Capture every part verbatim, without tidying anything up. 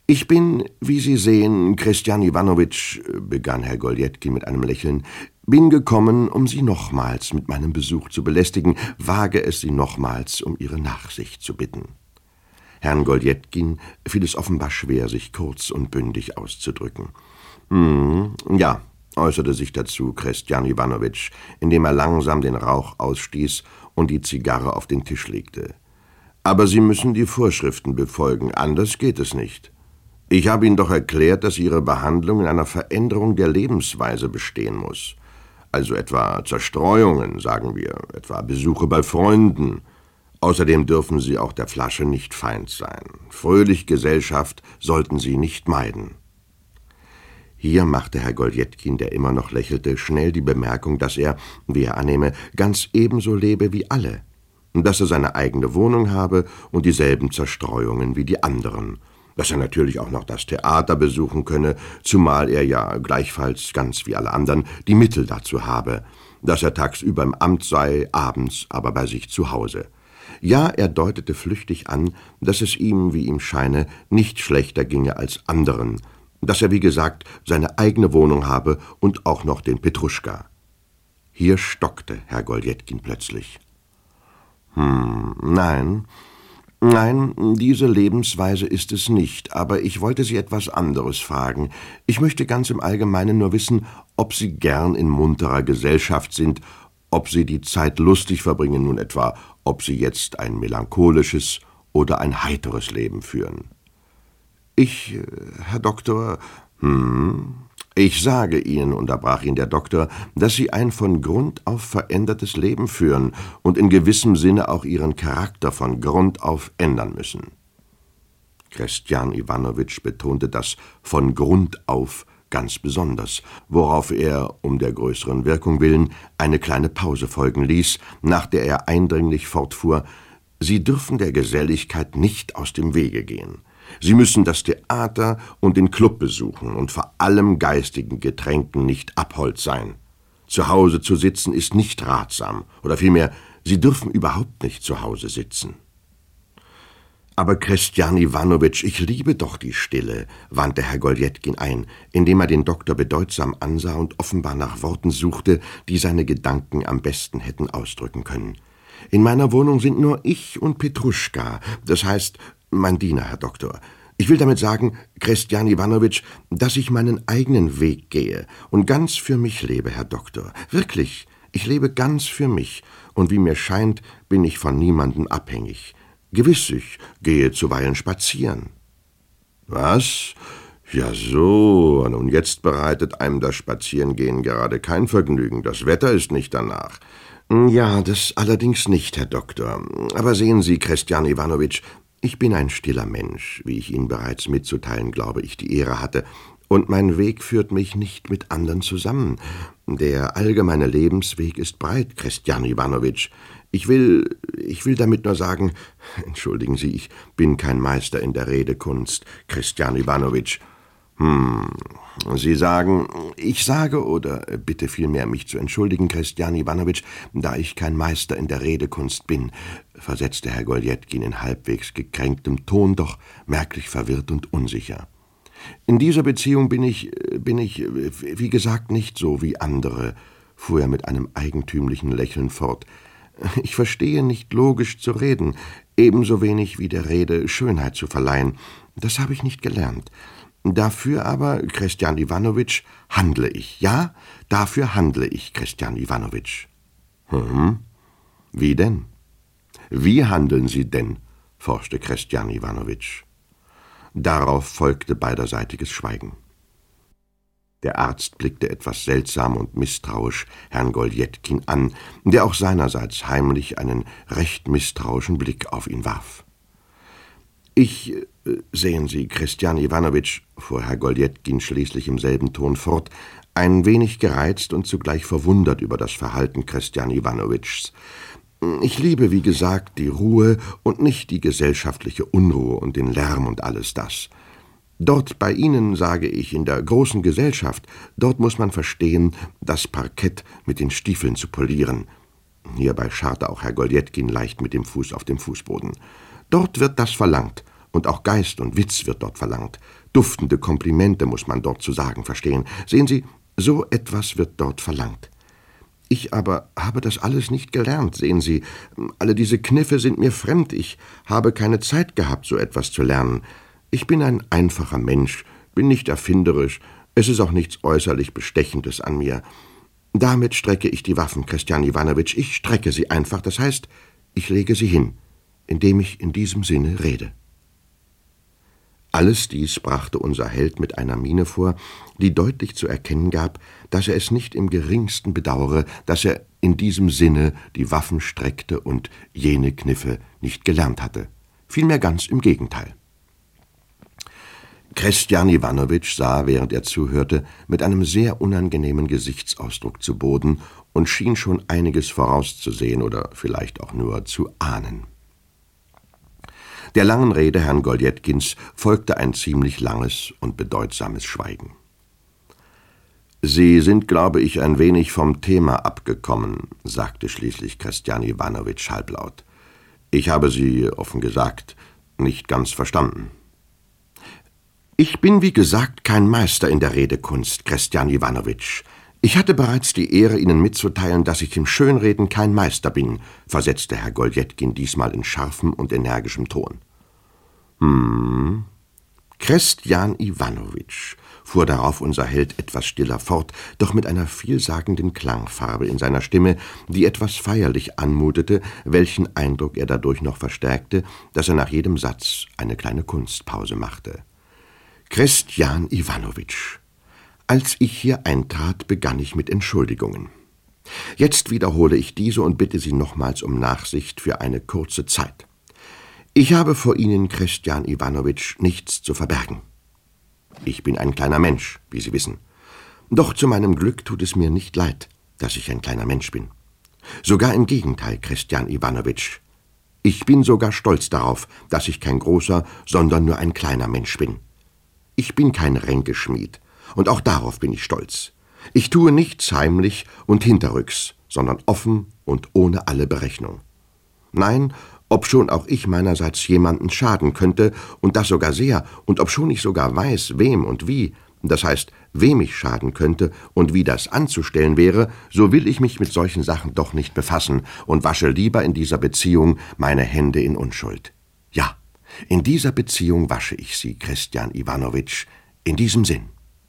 »Ich bin, wie Sie sehen, Christian Iwanowitsch«, begann Herr Goljetkin mit einem Lächeln, »bin gekommen, um Sie nochmals mit meinem Besuch zu belästigen, wage es Sie nochmals um Ihre Nachsicht zu bitten.« Herrn Goljetkin fiel es offenbar schwer, sich kurz und bündig auszudrücken. »Hm, ja«, äußerte sich dazu Christian Iwanowitsch, indem er langsam den Rauch ausstieß und die Zigarre auf den Tisch legte. »Aber Sie müssen die Vorschriften befolgen, anders geht es nicht. Ich habe Ihnen doch erklärt, dass Ihre Behandlung in einer Veränderung der Lebensweise bestehen muss. Also etwa Zerstreuungen, sagen wir, etwa Besuche bei Freunden. Außerdem dürfen Sie auch der Flasche nicht Feind sein. Fröhlich Gesellschaft sollten Sie nicht meiden.« Hier machte Herr Goljetkin, der immer noch lächelte, schnell die Bemerkung, dass er, wie er annehme, ganz ebenso lebe wie alle, dass er seine eigene Wohnung habe und dieselben Zerstreuungen wie die anderen, dass er natürlich auch noch das Theater besuchen könne, zumal er ja gleichfalls, ganz wie alle anderen, die Mittel dazu habe, dass er tagsüber im Amt sei, abends aber bei sich zu Hause. Ja, er deutete flüchtig an, dass es ihm, wie ihm scheine, nicht schlechter ginge als anderen, dass er, wie gesagt, seine eigene Wohnung habe und auch noch den Petruschka. Hier stockte Herr Goljetkin plötzlich. »Hm, nein, nein, diese Lebensweise ist es nicht, aber ich wollte Sie etwas anderes fragen. Ich möchte ganz im Allgemeinen nur wissen, ob Sie gern in munterer Gesellschaft sind, ob Sie die Zeit lustig verbringen, nun etwa, ob Sie jetzt ein melancholisches oder ein heiteres Leben führen.« »Ich, Herr Doktor, hm, ich sage Ihnen«, unterbrach ihn der Doktor, »dass Sie ein von Grund auf verändertes Leben führen und in gewissem Sinne auch Ihren Charakter von Grund auf ändern müssen.« Christian Iwanowitsch betonte das »von Grund auf« ganz besonders, worauf er, um der größeren Wirkung willen, eine kleine Pause folgen ließ, nach der er eindringlich fortfuhr, »Sie dürfen der Geselligkeit nicht aus dem Wege gehen. Sie müssen das Theater und den Club besuchen und vor allem geistigen Getränken nicht abhold sein. Zu Hause zu sitzen ist nicht ratsam, oder vielmehr, Sie dürfen überhaupt nicht zu Hause sitzen.« »Aber Christian Iwanowitsch, ich liebe doch die Stille«, wandte Herr Goljetkin ein, indem er den Doktor bedeutsam ansah und offenbar nach Worten suchte, die seine Gedanken am besten hätten ausdrücken können. »In meiner Wohnung sind nur ich und Petruschka, das heißt, mein Diener, Herr Doktor. Ich will damit sagen, Christian Iwanowitsch, dass ich meinen eigenen Weg gehe und ganz für mich lebe, Herr Doktor. Wirklich, ich lebe ganz für mich, und wie mir scheint, bin ich von niemandem abhängig. Gewiss, ich gehe zuweilen spazieren.« »Was? Ja so, und jetzt bereitet einem das Spazierengehen gerade kein Vergnügen. Das Wetter ist nicht danach.« »Ja, das allerdings nicht, Herr Doktor. Aber sehen Sie, Christian Iwanowitsch, ich bin ein stiller Mensch, wie ich Ihnen bereits mitzuteilen, glaube ich, die Ehre hatte, und mein Weg führt mich nicht mit anderen zusammen. Der allgemeine Lebensweg ist breit, Christian Iwanowitsch. Ich will, ich will damit nur sagen, entschuldigen Sie, ich bin kein Meister in der Redekunst, Christian Iwanowitsch. Hm, Sie sagen, ich sage, oder bitte vielmehr mich zu entschuldigen, Christian Iwanowitsch, da ich kein Meister in der Redekunst bin«, versetzte Herr Goljetkin in halbwegs gekränktem Ton, doch merklich verwirrt und unsicher. »In dieser Beziehung bin ich, bin ich, wie gesagt, nicht so wie andere«, fuhr er mit einem eigentümlichen Lächeln fort. »Ich verstehe nicht logisch zu reden, ebenso wenig wie der Rede Schönheit zu verleihen. Das habe ich nicht gelernt. Dafür aber, Christian Iwanowitsch, handle ich. Ja, dafür handle ich, Christian Iwanowitsch.« »Hm, wie denn? Wie handeln Sie denn?« forschte Christian Iwanowitsch. Darauf folgte beiderseitiges Schweigen. Der Arzt blickte etwas seltsam und misstrauisch Herrn Goljetkin an, der auch seinerseits heimlich einen recht misstrauischen Blick auf ihn warf. »Ich, äh, sehen Sie, Christian Iwanowitsch«, fuhr Herr Goljetkin schließlich im selben Ton fort, ein wenig gereizt und zugleich verwundert über das Verhalten Christian Iwanowitschs, »ich liebe, wie gesagt, die Ruhe und nicht die gesellschaftliche Unruhe und den Lärm und alles das. Dort bei Ihnen, sage ich, in der großen Gesellschaft, dort muss man verstehen, das Parkett mit den Stiefeln zu polieren.« Hierbei scharrte auch Herr Goljetkin leicht mit dem Fuß auf dem Fußboden. »Dort wird das verlangt, und auch Geist und Witz wird dort verlangt. Duftende Komplimente muss man dort zu sagen verstehen. Sehen Sie, so etwas wird dort verlangt. Ich aber habe das alles nicht gelernt, sehen Sie. Alle diese Kniffe sind mir fremd. Ich habe keine Zeit gehabt, so etwas zu lernen. Ich bin ein einfacher Mensch, bin nicht erfinderisch. Es ist auch nichts äußerlich Bestechendes an mir. Damit strecke ich die Waffen, Christian Iwanowitsch. Ich strecke sie einfach, das heißt, ich lege sie hin, indem ich in diesem Sinne rede. Alles dies brachte unser Held mit einer Miene vor, die deutlich zu erkennen gab, dass er es nicht im geringsten bedauere, dass er in diesem Sinne die Waffen streckte und jene Kniffe nicht gelernt hatte. Vielmehr ganz im Gegenteil. Christian Iwanowitsch sah, während er zuhörte, mit einem sehr unangenehmen Gesichtsausdruck zu Boden und schien schon einiges vorauszusehen oder vielleicht auch nur zu ahnen. Der langen Rede Herrn Goljetkins folgte ein ziemlich langes und bedeutsames Schweigen. »Sie sind, glaube ich, ein wenig vom Thema abgekommen«, sagte schließlich Christian Iwanowitsch halblaut. »Ich habe Sie, offen gesagt, nicht ganz verstanden.« »Ich bin, wie gesagt, kein Meister in der Redekunst, Christian Iwanowitsch. Ich hatte bereits die Ehre, Ihnen mitzuteilen, dass ich im Schönreden kein Meister bin«, versetzte Herr Goljetkin diesmal in scharfem und energischem Ton. »Hm, Christian Iwanowitsch«, fuhr darauf unser Held etwas stiller fort, doch mit einer vielsagenden Klangfarbe in seiner Stimme, die etwas feierlich anmutete, welchen Eindruck er dadurch noch verstärkte, dass er nach jedem Satz eine kleine Kunstpause machte. »Christian Iwanowitsch, als ich hier eintrat, begann ich mit Entschuldigungen. Jetzt wiederhole ich diese und bitte Sie nochmals um Nachsicht für eine kurze Zeit. Ich habe vor Ihnen, Christian Iwanowitsch, nichts zu verbergen. Ich bin ein kleiner Mensch, wie Sie wissen. Doch zu meinem Glück tut es mir nicht leid, dass ich ein kleiner Mensch bin. Sogar im Gegenteil, Christian Iwanowitsch. Ich bin sogar stolz darauf, dass ich kein großer, sondern nur ein kleiner Mensch bin. Ich bin kein Ränkeschmied, und auch darauf bin ich stolz. Ich tue nichts heimlich und hinterrücks, sondern offen und ohne alle Berechnung. Nein, obschon auch ich meinerseits jemanden schaden könnte, und das sogar sehr, und obschon ich sogar weiß, wem und wie, das heißt, wem ich schaden könnte und wie das anzustellen wäre, so will ich mich mit solchen Sachen doch nicht befassen und wasche lieber in dieser Beziehung meine Hände in Unschuld. Ja, in dieser Beziehung wasche ich sie, Christian Iwanowitsch, in diesem Sinn.«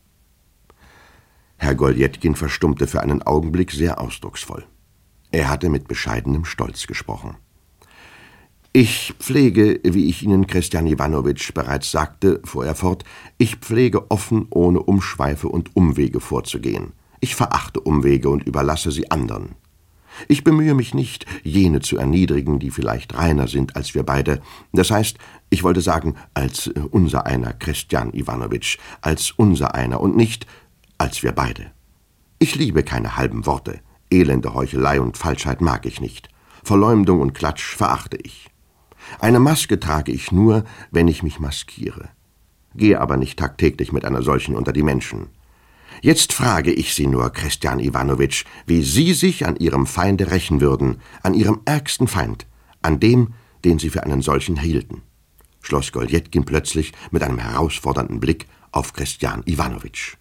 Herr Goljetkin verstummte für einen Augenblick sehr ausdrucksvoll. Er hatte mit bescheidenem Stolz gesprochen. »Ich pflege, wie ich Ihnen, Christian Iwanowitsch, bereits sagte«, fuhr er fort, »ich pflege offen, ohne Umschweife und Umwege vorzugehen. Ich verachte Umwege und überlasse sie anderen. Ich bemühe mich nicht, jene zu erniedrigen, die vielleicht reiner sind als wir beide. Das heißt, ich wollte sagen, als unser einer, Christian Iwanowitsch, als unser einer und nicht als wir beide. Ich liebe keine halben Worte. Elende Heuchelei und Falschheit mag ich nicht. Verleumdung und Klatsch verachte ich. Eine Maske trage ich nur, wenn ich mich maskiere. Gehe aber nicht tagtäglich mit einer solchen unter die Menschen. Jetzt frage ich Sie nur, Christian Iwanowitsch, wie Sie sich an Ihrem Feinde rächen würden, an Ihrem ärgsten Feind, an dem, den Sie für einen solchen hielten«, schloss Goljetkin plötzlich mit einem herausfordernden Blick auf Christian Iwanowitsch.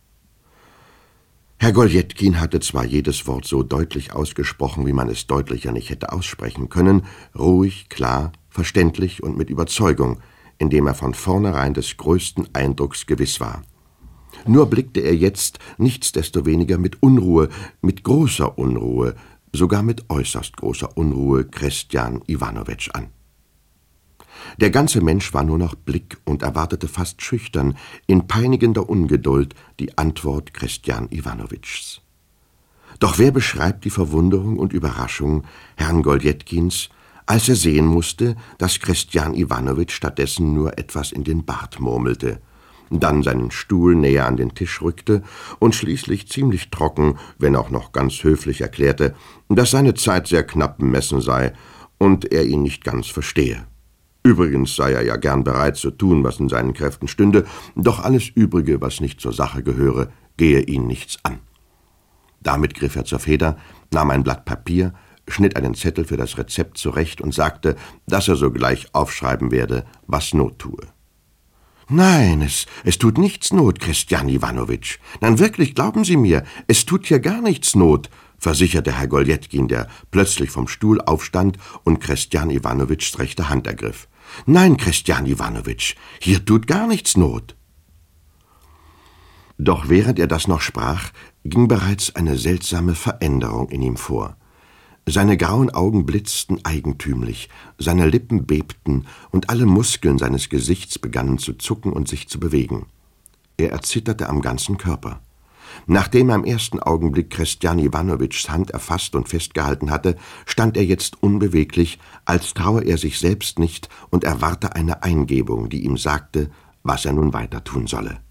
Herr Goljetkin hatte zwar jedes Wort so deutlich ausgesprochen, wie man es deutlicher nicht hätte aussprechen können, ruhig, klar, verständlich und mit Überzeugung, indem er von vornherein des größten Eindrucks gewiss war. Nur blickte er jetzt nichtsdestoweniger mit Unruhe, mit großer Unruhe, sogar mit äußerst großer Unruhe Christian Iwanowitsch an. Der ganze Mensch war nur noch Blick und erwartete fast schüchtern, in peinigender Ungeduld, die Antwort Christian Iwanowitschs. Doch wer beschreibt die Verwunderung und Überraschung Herrn Goljetkins, als er sehen musste, dass Christian Iwanowitsch stattdessen nur etwas in den Bart murmelte, dann seinen Stuhl näher an den Tisch rückte und schließlich ziemlich trocken, wenn auch noch ganz höflich erklärte, dass seine Zeit sehr knapp bemessen sei und er ihn nicht ganz verstehe. Übrigens sei er ja gern bereit zu tun, was in seinen Kräften stünde, doch alles Übrige, was nicht zur Sache gehöre, gehe ihn nichts an. Damit griff er zur Feder, nahm ein Blatt Papier, schnitt einen Zettel für das Rezept zurecht und sagte, dass er sogleich aufschreiben werde, was Not tue. »Nein, es, es tut nichts Not, Christian Iwanowitsch. Nein, wirklich, glauben Sie mir, es tut hier gar nichts Not«, versicherte Herr Goljetkin, der plötzlich vom Stuhl aufstand und Christian Iwanowitschs rechte Hand ergriff. »Nein, Christian Iwanowitsch, hier tut gar nichts Not.« Doch während er das noch sprach, ging bereits eine seltsame Veränderung in ihm vor. Seine grauen Augen blitzten eigentümlich, seine Lippen bebten und alle Muskeln seines Gesichts begannen zu zucken und sich zu bewegen. Er erzitterte am ganzen Körper. Nachdem er im ersten Augenblick Christian Iwanowitschs Hand erfasst und festgehalten hatte, stand er jetzt unbeweglich, als traue er sich selbst nicht und erwarte eine Eingebung, die ihm sagte, was er nun weiter tun solle.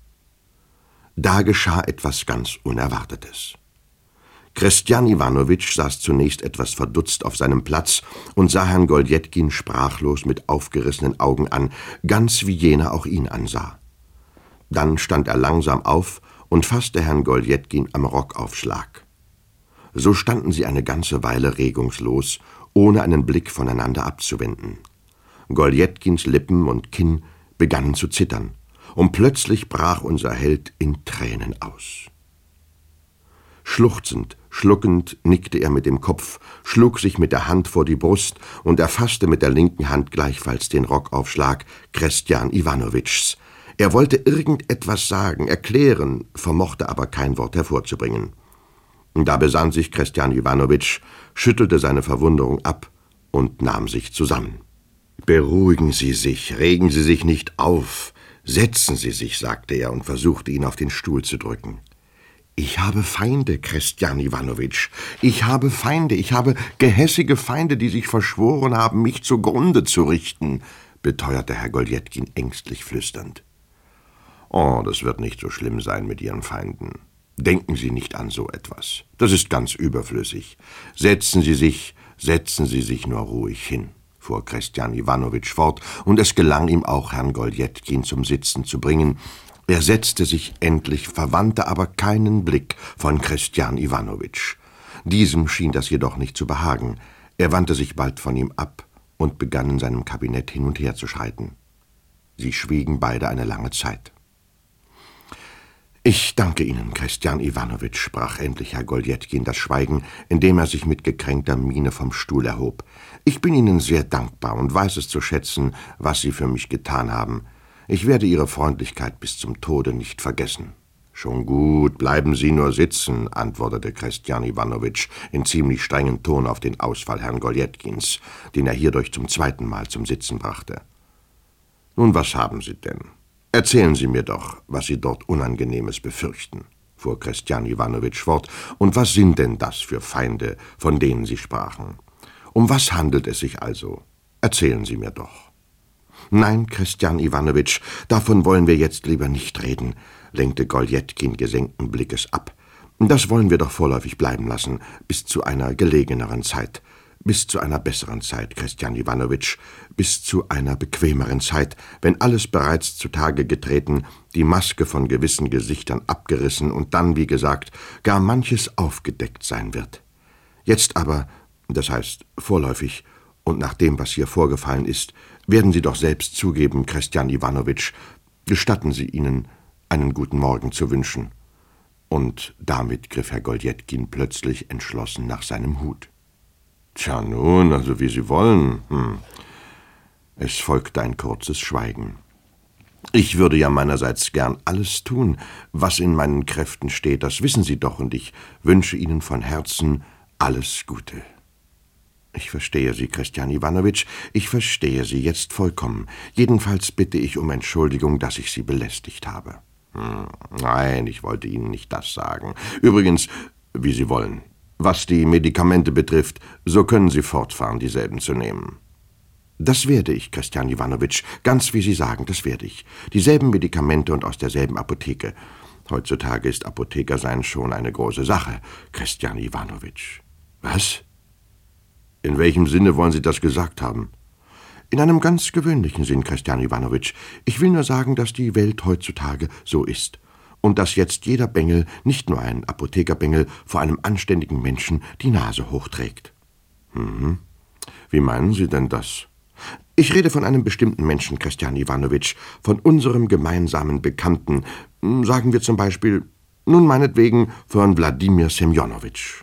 Da geschah etwas ganz Unerwartetes. Christian Iwanowitsch saß zunächst etwas verdutzt auf seinem Platz und sah Herrn Goljetkin sprachlos mit aufgerissenen Augen an, ganz wie jener auch ihn ansah. Dann stand er langsam auf und fasste Herrn Goljetkin am Rockaufschlag. So standen sie eine ganze Weile regungslos, ohne einen Blick voneinander abzuwenden. Goljetkins Lippen und Kinn begannen zu zittern, und plötzlich brach unser Held in Tränen aus. Schluchzend, schluckend nickte er mit dem Kopf, schlug sich mit der Hand vor die Brust und erfasste mit der linken Hand gleichfalls den Rockaufschlag Christian Iwanowitschs. Er wollte irgendetwas sagen, erklären, vermochte aber kein Wort hervorzubringen. Da besann sich Christian Iwanowitsch, schüttelte seine Verwunderung ab und nahm sich zusammen. »Beruhigen Sie sich, regen Sie sich nicht auf. Setzen Sie sich«, sagte er und versuchte, ihn auf den Stuhl zu drücken. »Ich habe Feinde, Christian Iwanowitsch. Ich habe Feinde, ich habe gehässige Feinde, die sich verschworen haben, mich zugrunde zu richten«, beteuerte Herr Goljetkin ängstlich flüsternd. »Oh, das wird nicht so schlimm sein mit Ihren Feinden. Denken Sie nicht an so etwas. Das ist ganz überflüssig. Setzen Sie sich, setzen Sie sich nur ruhig hin«, fuhr Christian Iwanowitsch fort, und es gelang ihm auch, Herrn Goljetkin zum Sitzen zu bringen. Er setzte sich endlich, verwandte aber keinen Blick von Christian Iwanowitsch. Diesem schien das jedoch nicht zu behagen. Er wandte sich bald von ihm ab und begann in seinem Kabinett hin und her zu schreiten. Sie schwiegen beide eine lange Zeit. »Ich danke Ihnen, Christian Iwanowitsch«, sprach endlich Herr Goljetkin das Schweigen, indem er sich mit gekränkter Miene vom Stuhl erhob. »Ich bin Ihnen sehr dankbar und weiß es zu schätzen, was Sie für mich getan haben. Ich werde Ihre Freundlichkeit bis zum Tode nicht vergessen.« »Schon gut, bleiben Sie nur sitzen«, antwortete Christian Iwanowitsch in ziemlich strengem Ton auf den Ausfall Herrn Goljetkins, den er hierdurch zum zweiten Mal zum Sitzen brachte. »Nun, was haben Sie denn? Erzählen Sie mir doch, was Sie dort Unangenehmes befürchten«, fuhr Christian Iwanowitsch fort, »und was sind denn das für Feinde, von denen Sie sprachen? Um was handelt es sich also? Erzählen Sie mir doch.« »Nein, Christian Iwanowitsch, davon wollen wir jetzt lieber nicht reden«, lenkte Goljetkin gesenkten Blickes ab. »Das wollen wir doch vorläufig bleiben lassen, bis zu einer gelegeneren Zeit. Bis zu einer besseren Zeit, Christian Iwanowitsch, bis zu einer bequemeren Zeit, wenn alles bereits zutage getreten, die Maske von gewissen Gesichtern abgerissen und dann, wie gesagt, gar manches aufgedeckt sein wird. Jetzt aber, das heißt vorläufig, und nach dem, was hier vorgefallen ist, werden Sie doch selbst zugeben, Christian Iwanowitsch, gestatten Sie ihnen, einen guten Morgen zu wünschen.« Und damit griff Herr Goljetkin plötzlich entschlossen nach seinem Hut. »Tja nun, also wie Sie wollen.« Hm. Es folgte ein kurzes Schweigen. »Ich würde ja meinerseits gern alles tun, was in meinen Kräften steht, das wissen Sie doch, und ich wünsche Ihnen von Herzen alles Gute.« »Ich verstehe Sie, Christian Iwanowitsch, ich verstehe Sie jetzt vollkommen. Jedenfalls bitte ich um Entschuldigung, dass ich Sie belästigt habe.« »Hm, nein, ich wollte Ihnen nicht das sagen. Übrigens, wie Sie wollen. Was die Medikamente betrifft, so können Sie fortfahren, dieselben zu nehmen.« »Das werde ich, Christian Iwanowitsch, ganz wie Sie sagen, das werde ich. Dieselben Medikamente und aus derselben Apotheke. Heutzutage ist Apothekersein schon eine große Sache, Christian Iwanowitsch.« »Was? In welchem Sinne wollen Sie das gesagt haben?« »In einem ganz gewöhnlichen Sinn, Christian Iwanowitsch. Ich will nur sagen, dass die Welt heutzutage so ist. Und dass jetzt jeder Bengel, nicht nur ein Apothekerbengel, vor einem anständigen Menschen die Nase hochträgt.« Mhm. Wie meinen Sie denn das? Ich rede von einem bestimmten Menschen, Christian Iwanowitsch, von unserem gemeinsamen Bekannten. Sagen wir zum Beispiel, nun meinetwegen, von Wladimir Semjonowitsch.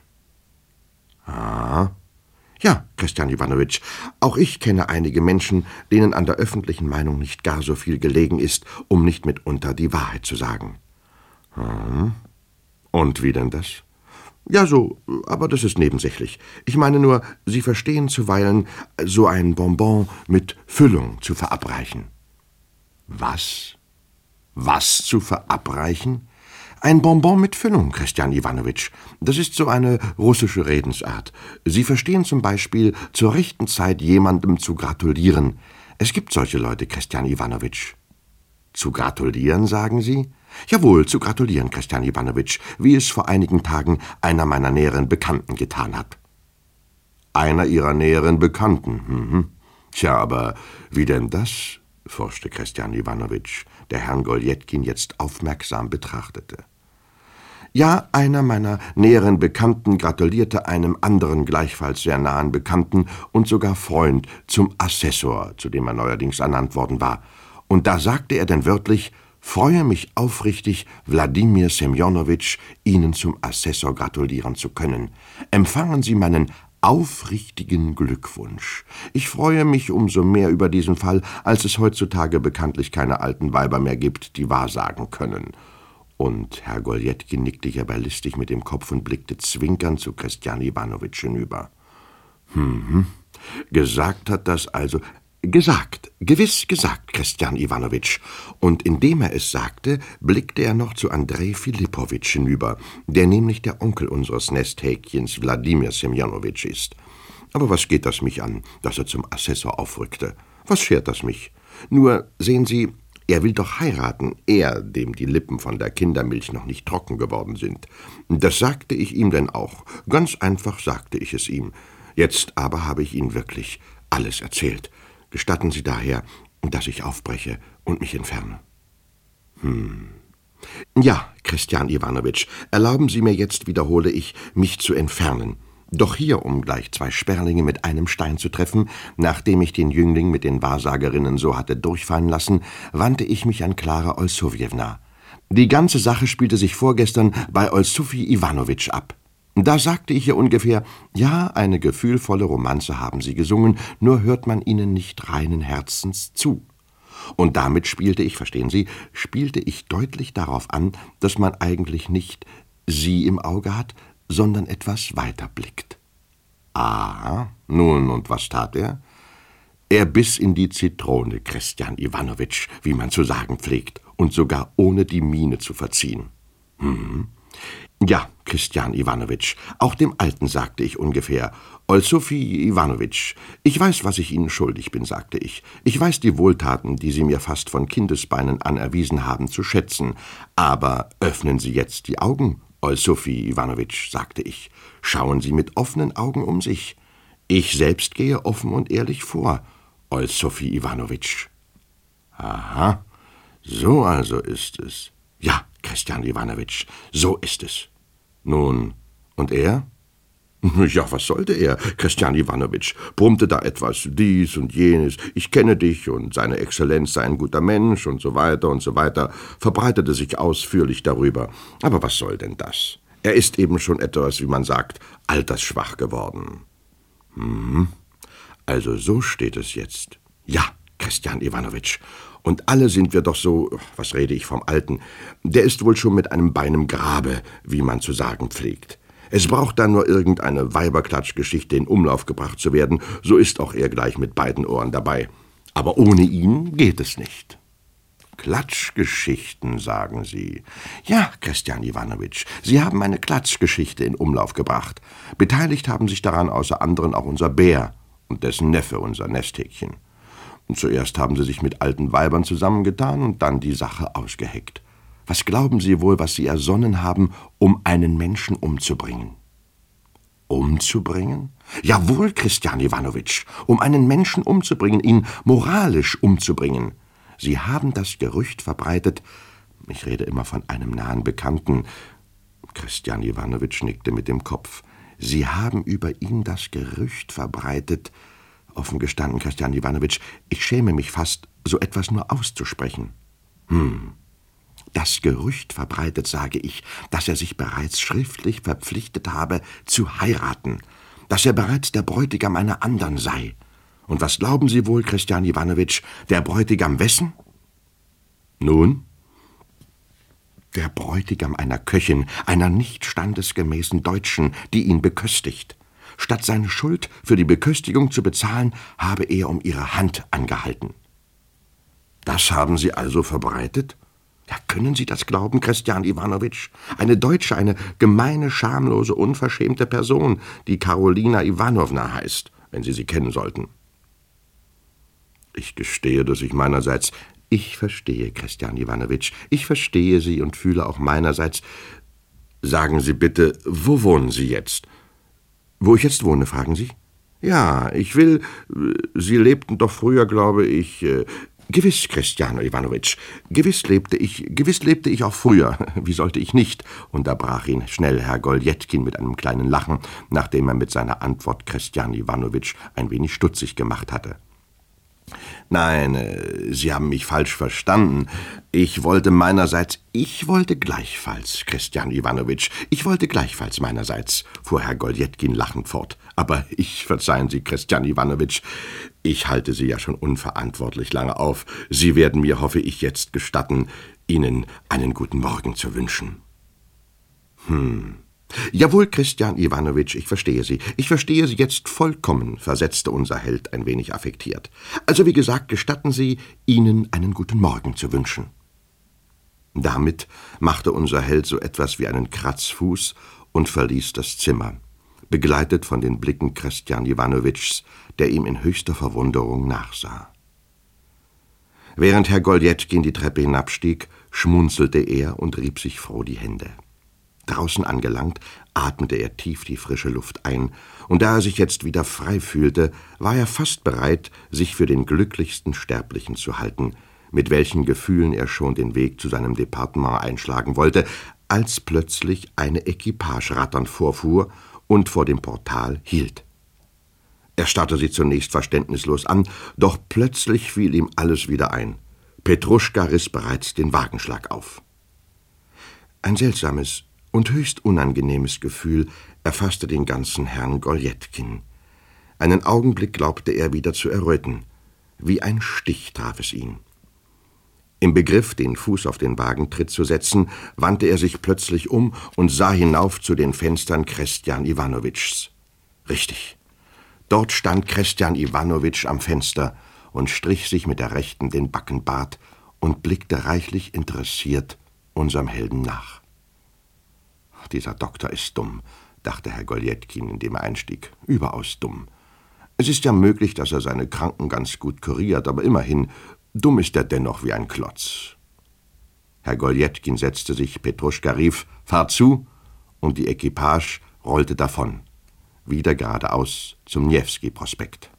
Ah. Ja, Christian Iwanowitsch, auch ich kenne einige Menschen, denen an der öffentlichen Meinung nicht gar so viel gelegen ist, um nicht mitunter die Wahrheit zu sagen. Hm. Und wie denn das? Ja, so, aber das ist nebensächlich. Ich meine nur, Sie verstehen zuweilen, so ein Bonbon mit Füllung zu verabreichen. Was? Was zu verabreichen? Ein Bonbon mit Füllung, Christian Iwanowitsch. Das ist so eine russische Redensart. Sie verstehen zum Beispiel, zur rechten Zeit jemandem zu gratulieren. Es gibt solche Leute, Christian Iwanowitsch. Zu gratulieren, sagen Sie? Jawohl, zu gratulieren, Christian Iwanowitsch, wie es vor einigen Tagen einer meiner näheren Bekannten getan hat. Einer Ihrer näheren Bekannten, mhm. Tja, aber wie denn das? Forschte Christian Iwanowitsch, der Herrn Goljetkin jetzt aufmerksam betrachtete. Ja, einer meiner näheren Bekannten gratulierte einem anderen gleichfalls sehr nahen Bekannten und sogar Freund zum Assessor, zu dem er neuerdings ernannt worden war. Und da sagte er denn wörtlich: »Freue mich aufrichtig, Wladimir Semjonowitsch, Ihnen zum Assessor gratulieren zu können. Empfangen Sie meinen aufrichtigen Glückwunsch. Ich freue mich umso mehr über diesen Fall, als es heutzutage bekanntlich keine alten Weiber mehr gibt, die wahrsagen können.« Und Herr Goljetkin nickte hierbei listig mit dem Kopf und blickte zwinkernd zu Christian Iwanowitsch hinüber. »Hm, gesagt hat das also...« »Gesagt, gewiss gesagt, Christian Iwanowitsch.« Und indem er es sagte, blickte er noch zu Andrej Filippowitsch hinüber, der nämlich der Onkel unseres Nesthäkchens Wladimir Semjonowitsch ist. Aber was geht das mich an, dass er zum Assessor aufrückte? Was schert das mich? Nur, sehen Sie, er will doch heiraten, er, dem die Lippen von der Kindermilch noch nicht trocken geworden sind. Das sagte ich ihm denn auch, ganz einfach sagte ich es ihm. Jetzt aber habe ich Ihnen wirklich alles erzählt. Gestatten Sie daher, dass ich aufbreche und mich entferne. Hm. Ja, Christian Iwanowitsch, erlauben Sie mir jetzt, wiederhole ich, mich zu entfernen. Doch hier, um gleich zwei Sperlinge mit einem Stein zu treffen, nachdem ich den Jüngling mit den Wahrsagerinnen so hatte durchfallen lassen, wandte ich mich an Klara Olsowjewna. Die ganze Sache spielte sich vorgestern bei Olsufi Iwanowitsch ab. Da sagte ich ihr ungefähr, ja, eine gefühlvolle Romanze haben Sie gesungen, nur hört man Ihnen nicht reinen Herzens zu. Und damit spielte ich, verstehen Sie, spielte ich deutlich darauf an, dass man eigentlich nicht Sie im Auge hat, sondern etwas weiter blickt. Ah, nun, und was tat er? Er biss in die Zitrone, Christian Iwanowitsch, wie man zu sagen pflegt, und sogar ohne die Miene zu verziehen. Hm. Ja, Christian Iwanowitsch, auch dem Alten sagte ich ungefähr, Olsufi Iwanowitsch, ich weiß, was ich Ihnen schuldig bin, sagte ich. Ich weiß die Wohltaten, die Sie mir fast von Kindesbeinen an erwiesen haben, zu schätzen. Aber öffnen Sie jetzt die Augen, Olsufi Iwanowitsch, sagte ich. Schauen Sie mit offenen Augen um sich. Ich selbst gehe offen und ehrlich vor, Olsufi Iwanowitsch. Aha, so also ist es. Ja, Christian Iwanowitsch, so ist es. Nun, und er? Ja, was sollte er, Christian Iwanowitsch? Brummte da etwas, dies und jenes, ich kenne dich und seine Exzellenz sei ein guter Mensch und so weiter und so weiter, verbreitete sich ausführlich darüber. Aber was soll denn das? Er ist eben schon etwas, wie man sagt, altersschwach geworden. Hm, also so steht es jetzt. Ja, Christian Iwanowitsch. Und alle sind wir doch so, was rede ich vom Alten, der ist wohl schon mit einem Bein im Grabe, wie man zu sagen pflegt. Es braucht dann nur irgendeine Weiberklatschgeschichte in Umlauf gebracht zu werden, so ist auch er gleich mit beiden Ohren dabei. Aber ohne ihn geht es nicht. Klatschgeschichten, sagen Sie. Ja, Christian Iwanowitsch, Sie haben eine Klatschgeschichte in Umlauf gebracht. Beteiligt haben sich daran außer anderen auch unser Bär und dessen Neffe, unser Nesthäkchen. Und zuerst haben sie sich mit alten Weibern zusammengetan und dann die Sache ausgeheckt. Was glauben Sie wohl, was sie ersonnen haben, um einen Menschen umzubringen? Umzubringen? Jawohl, Christian Iwanowitsch, um einen Menschen umzubringen, ihn moralisch umzubringen. Sie haben das Gerücht verbreitet, ich rede immer von einem nahen Bekannten. Christian Iwanowitsch nickte mit dem Kopf. Sie haben über ihn das Gerücht verbreitet. Offen gestanden, Christian Iwanowitsch, ich schäme mich fast, so etwas nur auszusprechen. Hm. Das Gerücht verbreitet, sage ich, dass er sich bereits schriftlich verpflichtet habe, zu heiraten, dass er bereits der Bräutigam einer anderen sei. Und was glauben Sie wohl, Christian Iwanowitsch, der Bräutigam wessen? Nun? Der Bräutigam einer Köchin, einer nicht standesgemäßen Deutschen, die ihn beköstigt. Statt seine Schuld für die Beköstigung zu bezahlen, habe er um ihre Hand angehalten. Das haben Sie also verbreitet? Ja, können Sie das glauben, Christian Iwanowitsch? Eine Deutsche, eine gemeine, schamlose, unverschämte Person, die Karolina Iwanowna heißt, wenn Sie sie kennen sollten. Ich gestehe, dass ich meinerseits... Ich verstehe, Christian Iwanowitsch, ich verstehe Sie und fühle auch meinerseits... Sagen Sie bitte, wo wohnen Sie jetzt? Wo ich jetzt wohne, fragen Sie? Ja, ich will... Sie lebten doch früher, glaube ich... Äh, Gewiss, Christian Iwanowitsch, gewiss lebte ich, gewiss lebte ich auch früher. Wie sollte ich nicht? Unterbrach ihn schnell Herr Goljetkin mit einem kleinen Lachen, nachdem er mit seiner Antwort Christian Iwanowitsch ein wenig stutzig gemacht hatte. Nein, Sie haben mich falsch verstanden. Ich wollte meinerseits, ich wollte gleichfalls, Christian Iwanowitsch, ich wollte gleichfalls meinerseits, fuhr Herr Goljetkin lachend fort. Aber ich, verzeihen Sie, Christian Iwanowitsch, ich halte Sie ja schon unverantwortlich lange auf. Sie werden mir, hoffe ich, jetzt gestatten, Ihnen einen guten Morgen zu wünschen. Hm... »Jawohl, Christian Iwanowitsch, ich verstehe Sie. Ich verstehe Sie jetzt vollkommen«, versetzte unser Held ein wenig affektiert. »Also wie gesagt, gestatten Sie, Ihnen einen guten Morgen zu wünschen.« Damit machte unser Held so etwas wie einen Kratzfuß und verließ das Zimmer, begleitet von den Blicken Christian Iwanowitschs, der ihm in höchster Verwunderung nachsah. Während Herr Goljetkin die Treppe hinabstieg, schmunzelte er und rieb sich froh die Hände. Draußen angelangt, atmete er tief die frische Luft ein, und da er sich jetzt wieder frei fühlte, war er fast bereit, sich für den glücklichsten Sterblichen zu halten, mit welchen Gefühlen er schon den Weg zu seinem Departement einschlagen wollte, als plötzlich eine Equipage ratternd vorfuhr und vor dem Portal hielt. Er starrte sie zunächst verständnislos an, doch plötzlich fiel ihm alles wieder ein. Petruschka riss bereits den Wagenschlag auf. Ein seltsames und höchst unangenehmes Gefühl erfasste den ganzen Herrn Goljetkin. Einen Augenblick glaubte er wieder zu erröten. Wie ein Stich traf es ihn. Im Begriff, den Fuß auf den Wagentritt zu setzen, wandte er sich plötzlich um und sah hinauf zu den Fenstern Christian Iwanowitschs. Richtig. Dort stand Christian Iwanowitsch am Fenster und strich sich mit der rechten den Backenbart und blickte reichlich interessiert unserem Helden nach. »Dieser Doktor ist dumm«, dachte Herr Goljetkin, indem er einstieg. »Überaus dumm. Es ist ja möglich, dass er seine Kranken ganz gut kuriert, aber immerhin, dumm ist er dennoch wie ein Klotz.« Herr Goljetkin setzte sich, Petruschka rief, »Fahr zu«, und die Equipage rollte davon, wieder geradeaus zum Newski-Prospekt.